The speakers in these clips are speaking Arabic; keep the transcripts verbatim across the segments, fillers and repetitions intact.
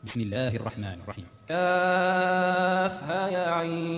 بسم الله الرحمن الرحيم. كافها يا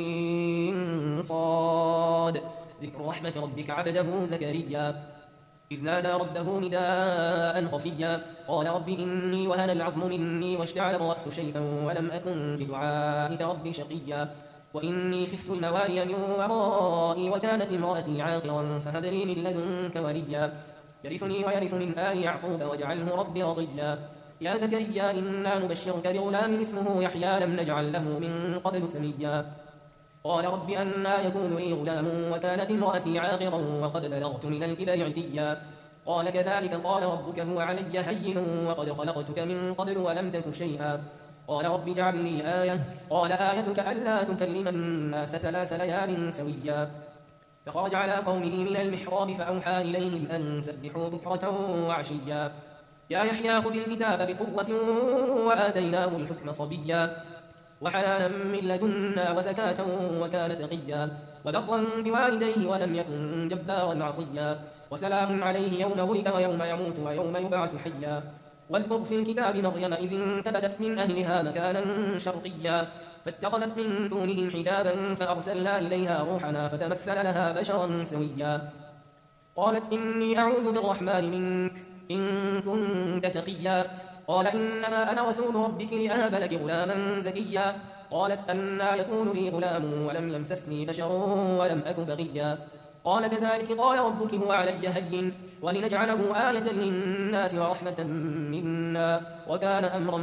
عين صاد. ذكر رحمة ربك عبده زكريا إذ نادى ربه نداء خفيا قال رب إني وهن العظم مني واشتعل الرأس شيئا ولم أكن بدعائك رب شقيا وإني خفت الموالي من ورائي وكانت امرأتي عاقرا فهب لي من لدنك وليا يرثني ويرث من آل يعقوب واجعله رب رضيا يا زكريا إنا نبشرك بغلام اسمه يحيى لم نجعل له من قبل سميا قال رب أنا يكون لي غلام وكانت امرأتي عاقرا وقد بلغت من الكبر عتيا قال كذلك قال ربك هو علي هين وقد خلقتك من قبل ولم تك شيئا قال رب اجعل لي آية قال آيتك ألا تكلم الناس ثلاث ليال سويا فخرج على قومه من المحراب فأوحى إليهم أن سبحوا بكرة وعشيا يا يحيى خذ الكتاب بقوة وآتيناه الحكم صبيا وحنانا من لدنا وزكاة وكان تقيا وبرا بوالديه ولم يكن جبارا عصيا وسلام عليه يوم ولد ويوم يموت ويوم يبعث حيا واذكر في الكتاب مريم إذ انتبذت من أهلها مكانا شرقيا فاتخذت من دونهم حجابا فأرسلنا إليها روحنا فتمثل لها بشرا سويا قالت إني أعوذ بالرحمن منك إن كنت تقيا قال إنما أنا رسول ربك لأهب لك غلاما زكيا قالت أنا يكون لي غلام ولم يمسسني بشر ولم أك بغيا قال كذلك قال ربك هو علي هين ولنجعله آية للناس ورحمة منا وكان أمرا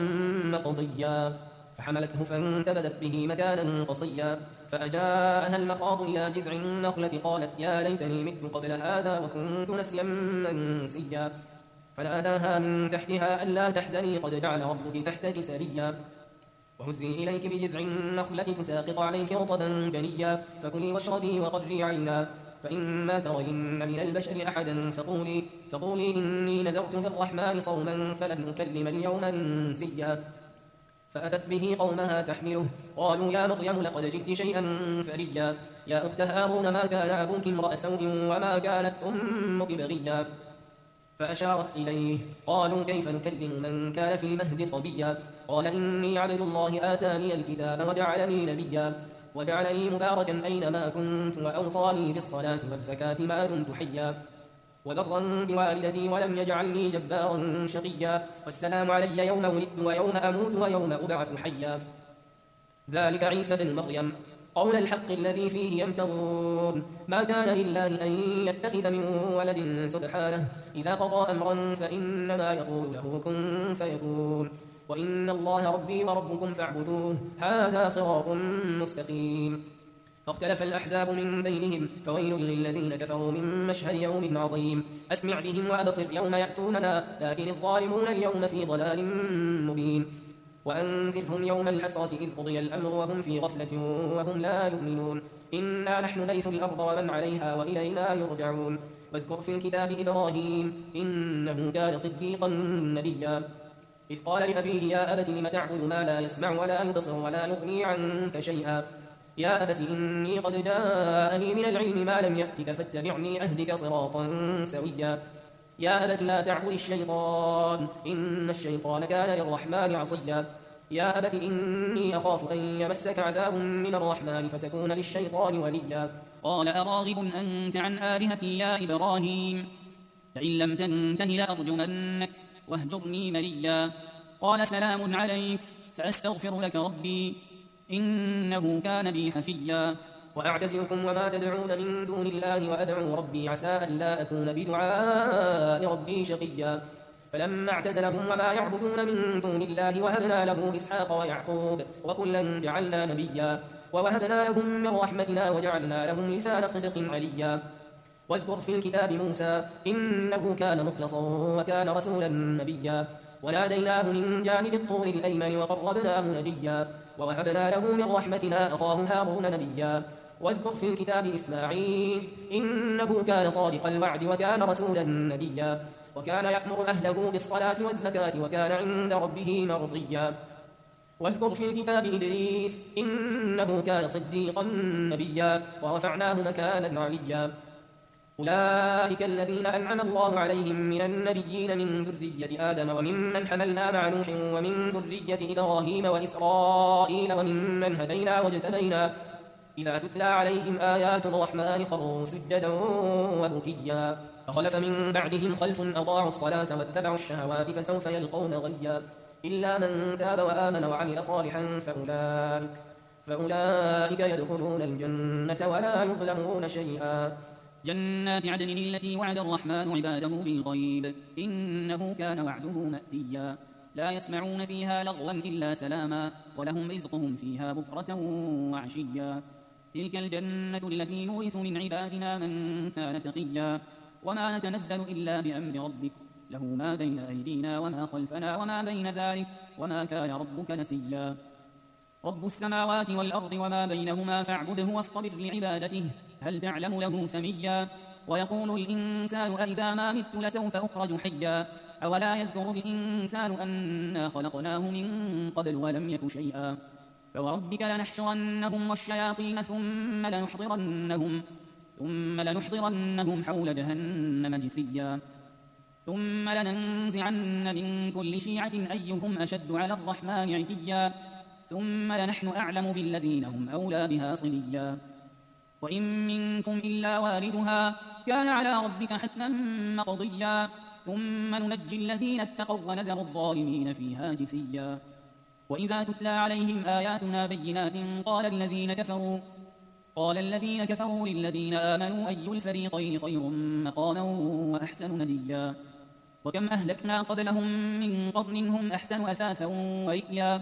مقضيا فحملته فانتبذت به مكانا قصيا فأجاءها المخاض إلى جذع النخلة قالت يا ليتني مت قبل هذا وكنت نسيا منسيا فناداها من تحتها ألا تحزني قد جعل ربك تحتك سريا وهزي إليك بجذع النخلة تساقط عليك رطبا جنيا فكلي واشربي وقري عينا فإما ترين من البشر أحدا فقولي, فقولي إني نذرت للرحمن صوما فلن أكلم اليوم إنسيا فأتت به قومها تحمله قالوا يا مريم لقد جئت شيئا فريا يا أخت هارون ما كان أبوك امرأ سوء وما كانت أمك بغيا فأشارت إليه قالوا كيف نكلم من كان في المهد صبيا قال إني عبد الله آتاني الكتاب وجعلني نبيا وجعلني مباركا أينما كنت وأوصاني بالصلاة والزكاة ما دمت حيا وبرا بوالدتي ولم يجعلني جبارا شقيا والسلام علي يوم ولدت ويوم أموت ويوم أبعث حيا ذلك عيسى بن مريم قول الحق الذي فيه يمترون ما كان لله أن يتخذ من ولد سبحانه إذا قضى أمرا فإنما يقول له كن فيكون وإن الله ربي وربكم فاعبدوه هذا صراط مستقيم فاختلف الأحزاب من بينهم فويل للذين كفروا من مشهد يوم عظيم أسمع بهم وأبصر يوم يأتوننا لكن الظالمون اليوم في ضلال مبين وأنذرهم يوم الحسرة إذ قضي الأمر وهم في غفلة وهم لا يؤمنون إنا نحن نرث الأرض ومن عليها وإلينا يرجعون واذكر في الكتاب إبراهيم إنه كان صديقا نبيا إذ قال لأبيه يا أبت لم تعبد ما لا يسمع ولا يبصر ولا يغني عنك شيئا يا أبت إني قد جاءني من العلم ما لم يأتك فاتبعني أهدك صراطا سويا يا أبت لا تعبد الشيطان إن الشيطان كان للرحمن عصيا يا أبت إني أخاف أن يمسك عذاب من الرحمن فتكون للشيطان وليا قال أراغب أنت عن آلهتي يا إبراهيم فإن لم تنته لأرجمنك واهجرني مليا قال سلام عليك سأستغفر لك ربي إنه كان بي حفيا وأعتزلكم وما تدعون من دون الله وأدعو ربي عسى أن لا أكون بدعاء ربي شقيا فلما اعتزلهم وما يعبدون من دون الله وهبنا له إسحاق ويعقوب وكلا جعلنا نبيا ووهبنا لهم من رحمتنا وجعلنا لهم لسان صدق عليا واذكر في الكتاب موسى إنه كان مخلصا وكان رسولا نبيا وناديناه من جانب الطور الأيمن وقربناه نجيا ووهبنا له من رحمتنا أخاه هارون نبيا واذكر في الكتاب إسماعيل إنه كان صادق الوعد وكان رسولا نبيا وكان يأمر أهله بالصلاة والزكاة وكان عند ربه مرضيا واذكر في الكتاب إدريس إنه كان صديقا نبيا ورفعناه مكانا عليا أولئك الذين أنعم الله عليهم من النبيين من ذرية آدم وممن حملنا مع نوح ومن ذرية إبراهيم وإسرائيل وممن هدينا واجتبينا إذا تتلى عليهم آيات الرحمن خروا سجدا وبكيا فخلف من بعدهم خلف أضاعوا الصلاة واتبعوا الشهوات فسوف يلقون غيا إلا من تاب وآمن وعمل صالحا فأولئك, فأولئك يدخلون الجنة ولا يظلمون شيئا. جنات عدن التي وعد الرحمن عباده بالغيب إنه كان وعده مأتيا لا يسمعون فيها لغوا إلا سلاما ولهم رزقهم فيها بكرة وعشيا تلك الجنة التي نورث من عبادنا من كان تقيا وما نتنزل إلا بأمر ربك له ما بين أيدينا وما خلفنا وما بين ذلك وما كان ربك نسيا رب السماوات والأرض وما بينهما فاعبده واصطبر لعبادته هل تعلم له سميا ويقول الإنسان أئذا ما مت لسوف أخرج حيا أولا يذكر الإنسان أنا خلقناه من قبل ولم يك شيئا فوربك لنحشرنهم والشياطين ثم لنحضرنهم ثم لنحضرنهم حول جهنم جثيا ثم لننزعن من كل شيعة أيهم أشد على الرحمن عتيا ثم لنحن أعلم بالذين هم أولى بها صليا وإن منكم إلا واردها كان على ربك حتما مقضيا ثم ننجي الذين اتقوا ونذر الظالمين فيها جثيا وإذا تتلى عليهم آياتنا بينات قال الذين كفروا قال الذين كفروا للذين آمنوا أي الفريقين خير مقاما وأحسن نديا وكم أهلكنا قبلهم من قرن هم أحسن أثاثا ورئيا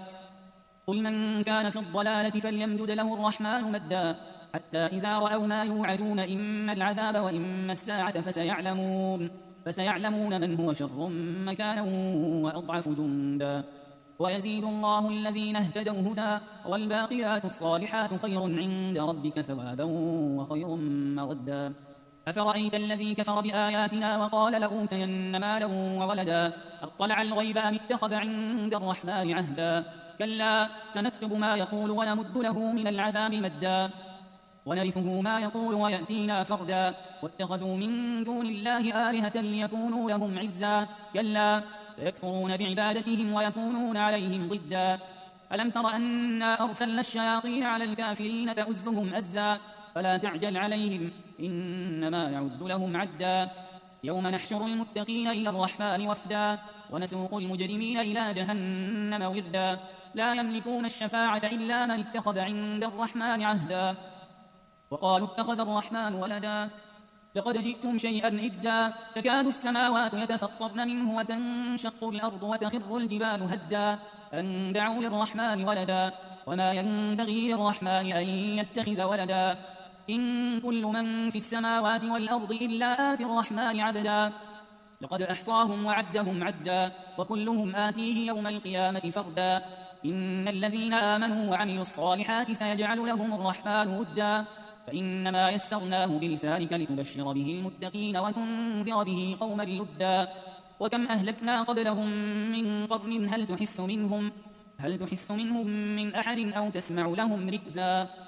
قل من كان في الضلالة فليمدد له الرحمن مدا حتى إذا رأوا ما يوعدون إما العذاب وإما الساعة فسيعلمون, فسيعلمون من هو شر مكانا وأضعف جندا ويزيد الله الذين اهتدوا هدى والباقيات الصالحات خير عند ربك ثوابا وخير مردا أفرأيت الذي كفر بآياتنا وقال لأوتين مالا وولدا أطلع الغيب أم اتخذ عند الرحمن عهدا كلا سنكتب ما يقول ونمد له من العذاب مدا ونرثه ما يقول ويأتينا فردا واتخذوا من دون الله آلهة ليكونوا لهم عزا كلا سيكفرون بعبادتهم ويكونون عليهم ضدا ألم تر أنا أرسلنا الشياطين على الكافرين تؤزهم أزا فلا تعجل عليهم إنما يعد لهم عدا يوم نحشر المتقين إلى الرحمن وفدا ونسوق المجرمين إلى جهنم وردا لا يملكون الشفاعة إلا من اتخذ عند الرحمن عهدا وقالوا اتخذ الرحمن ولدا لقد جئتم شيئا إدا تكاد السماوات يتفطرن منه وتنشق الأرض وتخر الجبال هدا أن دعوا للرحمن ولدا وما ينبغي للرحمن أن يتخذ ولدا إن كل من في السماوات والأرض إلا آتي الرحمن عبدا لقد أحصاهم وعدهم عدا وكلهم آتيه يوم القيامة فردا إن الذين آمنوا وعملوا الصالحات سيجعل لهم الرحمن ودا فإنما يسرناه بلسانك لتبشر به المتقين وتنذر به قوما لدا وكم أهلكنا قبلهم من قرن هل تحس منهم هل تحس منهم من أحد أو تسمع لهم ركزا